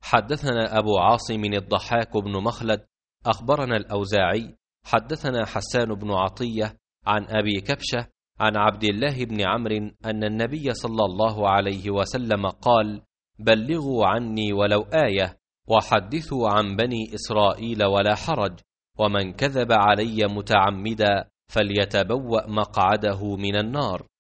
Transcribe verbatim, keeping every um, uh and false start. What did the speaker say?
حدثنا أبو عاصم الضحاك بن مخلد أخبرنا الأوزاعي حدثنا حسان بن عطية عن أبي كبشة عن عبد الله بن عمرو أن النبي صلى الله عليه وسلم قال: بلغوا عني ولو آية، وحدثوا عن بني إسرائيل ولا حرج، ومن كذب علي متعمدا فليتبوأ مقعده من النار.